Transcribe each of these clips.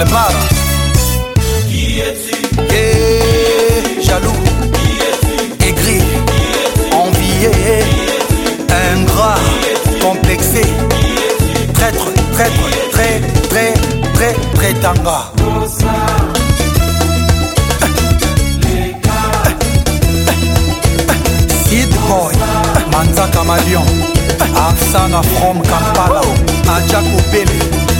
Albar. Qui es-tu? Jaloux, aigri, envié, ingrat, complexé, traître, très tanga. Sid Boy, Manza Kamalion, Afsana from Kampala, Adjako Bele.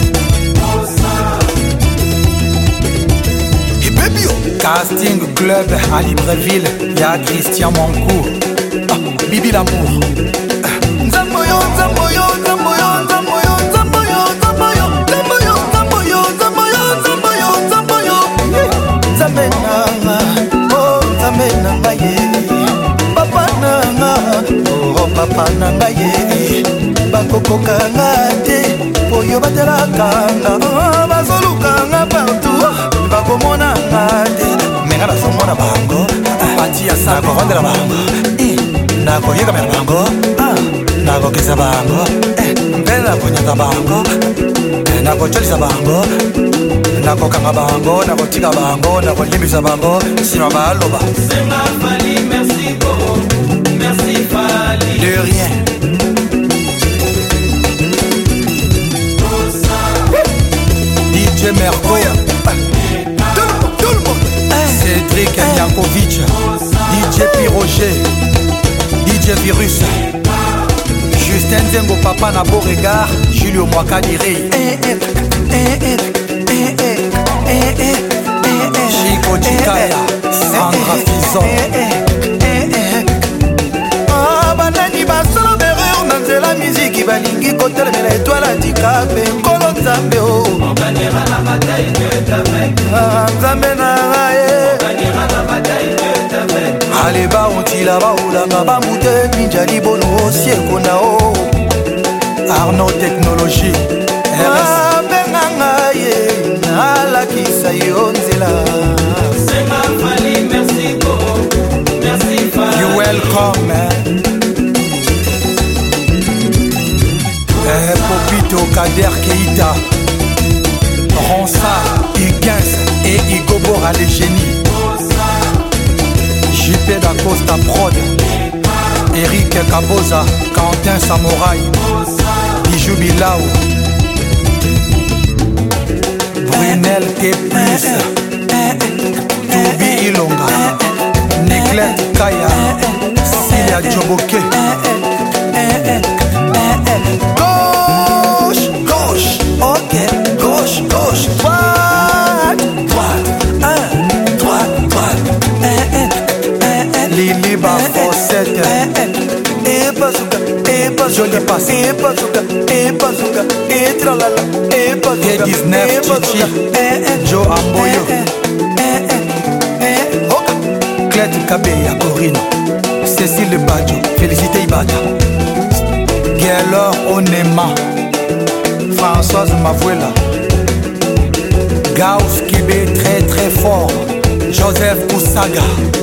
Casting club à Libreville, y'a Christian Mancourt, Bibi l'amour. Zamboyo, Zamboyo, Zamboyo, Zamboyo, Zamboyo, Zamboyo, Zamboyo, Zamboyo, Zamboyo, Zamboyo, Zamboyo. Zamenanga, oh Zamenanga ye, Papa nanga, oh Papa nanga ye, Bakoko kanga te, Poyo batela kanga, Bazolukanga partout. Bakomona ngade menga na somona bango pati ya sako vandela bango nako yeka mera bango nako kisa bango mbela konyata bango nako cholisa bango nako kanga bango nako tika bango nako limbisa bango sima baloba. C'est ma Fali, merci beaucoup, merci Fali. De rien. DJ Mercoya. Cédric Yankovic, DJ Piroger, DJ Virus, Justin Zengo Papa na Beauregard, Julio Mwakadiri, Chico Chikaya, Sandra Fizon. Banani basolo bereur na nzela miziki balingi kotelemela étoile atikape nkolo nzambe o nzambe na ngaye aleba ontila baolanga bamute minjali bono osieko na o Arnaud Technologie benga ngaye nalakisa yo nzela. C'est ma Fali, merci beaucoup, merci Fali. You welcome. Popito Kader Keita, Ronsa, Higgins et Igobora les génies. JP d'Acosta Prod, Eric Kaboza, Quentin Samouraï, Bijou Bilao, Brunel T+, Toubi Ilonga, Néclette Kaya, Cilia Djoboke. Gauche, gauche, ok, gauche, gauche, droite, droite, droite, Lili Bafosette, et bazooka, et bazooka, et bazooka, et bazooka, et tralala, et bazooka, 19 Chichi, Joe Amboyo, Clette Kabeya Corine, Cécile Badjo, Félicité Ibada. Gaylor Onema, Françoise Mavuela, Gauss Kibé très fort, Joseph Koussaga,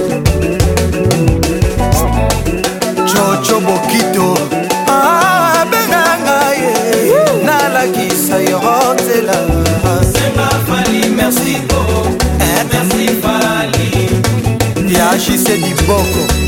Jojo Bokito, Benanga ye, Nalakisa Yorotela. C'est ma Fali, merci beaucoup, merci Fali. Yachise Diboko.